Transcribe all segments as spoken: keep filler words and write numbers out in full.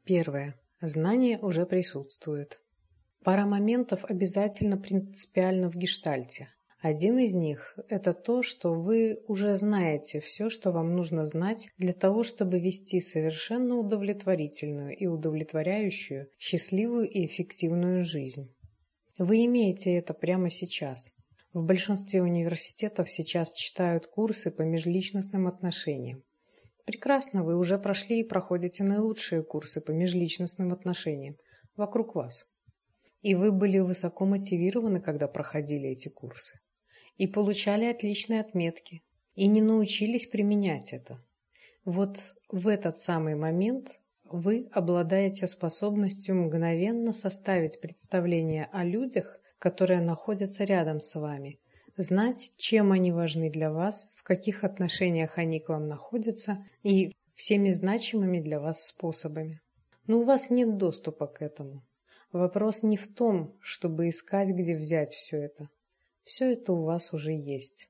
Первое. Знание уже присутствует. Пара моментов обязательно принципиально в гештальте. Один из них – это то, что вы уже знаете все, что вам нужно знать для того, чтобы вести совершенно удовлетворительную и удовлетворяющую, счастливую и эффективную жизнь. Вы имеете это прямо сейчас. В большинстве университетов сейчас читают курсы по межличностным отношениям. Прекрасно, вы уже прошли и проходите наилучшие курсы по межличностным отношениям вокруг вас. И вы были высоко мотивированы, когда проходили эти курсы. И получали отличные отметки. И не научились применять это. Вот в этот самый момент вы обладаете способностью мгновенно составить представление о людях, которые находятся рядом с вами, знать, чем они важны для вас, в каких отношениях они к вам находятся и всеми значимыми для вас способами. Но у вас нет доступа к этому. Вопрос не в том, чтобы искать, где взять все это. Все это у вас уже есть.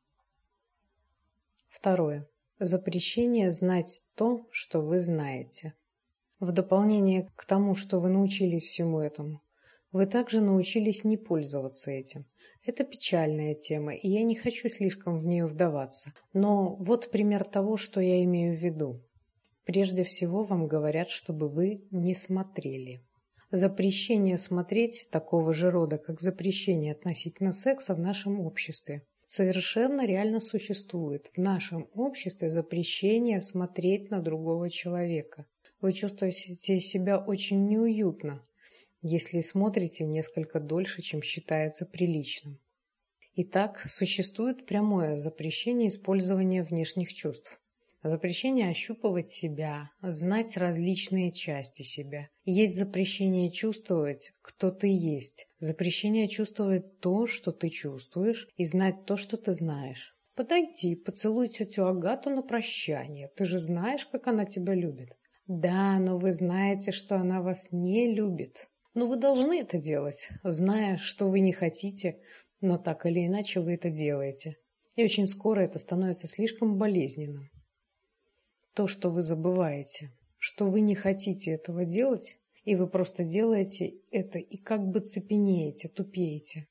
Второе. Запрещение знать то, что вы знаете. В дополнение к тому, что вы научились всему этому, вы также научились не пользоваться этим. Это печальная тема, и я не хочу слишком в нее вдаваться. Но вот пример того, что я имею в виду. Прежде всего вам говорят, чтобы вы не смотрели. Запрещение смотреть такого же рода, как запрещение относительно секса в нашем обществе, совершенно реально существует. В нашем обществе запрещение смотреть на другого человека. Вы чувствуете себя очень неуютно, если смотрите несколько дольше, чем считается приличным. Итак, существует прямое запрещение использования внешних чувств. Запрещение ощупывать себя, знать различные части себя. Есть запрещение чувствовать, кто ты есть. Запрещение чувствовать то, что ты чувствуешь, и знать то, что ты знаешь. Подойди, поцелуй тетю Агату на прощание. Ты же знаешь, как она тебя любит. Да, но вы знаете, что она вас не любит. Но вы должны это делать, зная, что вы не хотите, но так или иначе вы это делаете. И очень скоро это становится слишком болезненным. То, что вы забываете, что вы не хотите этого делать, и вы просто делаете это и как бы цепенеете, тупеете.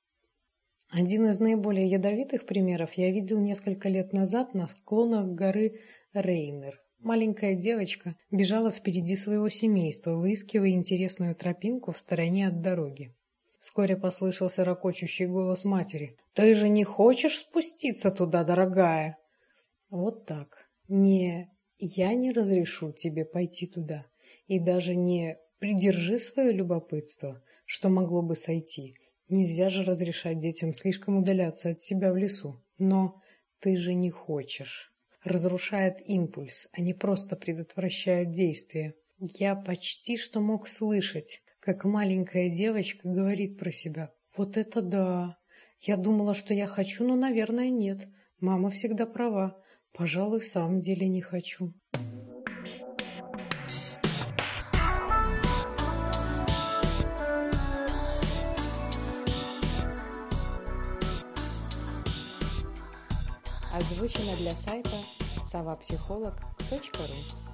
Один из наиболее ядовитых примеров я видел несколько лет назад на склонах горы Рейнер. Маленькая девочка бежала впереди своего семейства, выискивая интересную тропинку в стороне от дороги. Вскоре послышался ракочущий голос матери. «Ты же не хочешь спуститься туда, дорогая?» Вот так. Не «я не разрешу тебе пойти туда» и даже не «придержи свое любопытство», что могло бы сойти. Нельзя же разрешать детям слишком удаляться от себя в лесу. Но «ты же не хочешь» разрушает импульс, а не просто предотвращает действие. Я почти что мог слышать, как маленькая девочка говорит про себя. «Вот это да! Я думала, что я хочу, но, наверное, нет. Мама всегда права. Пожалуй, в самом деле не хочу». Озвучено для сайта сова психолог точка ру.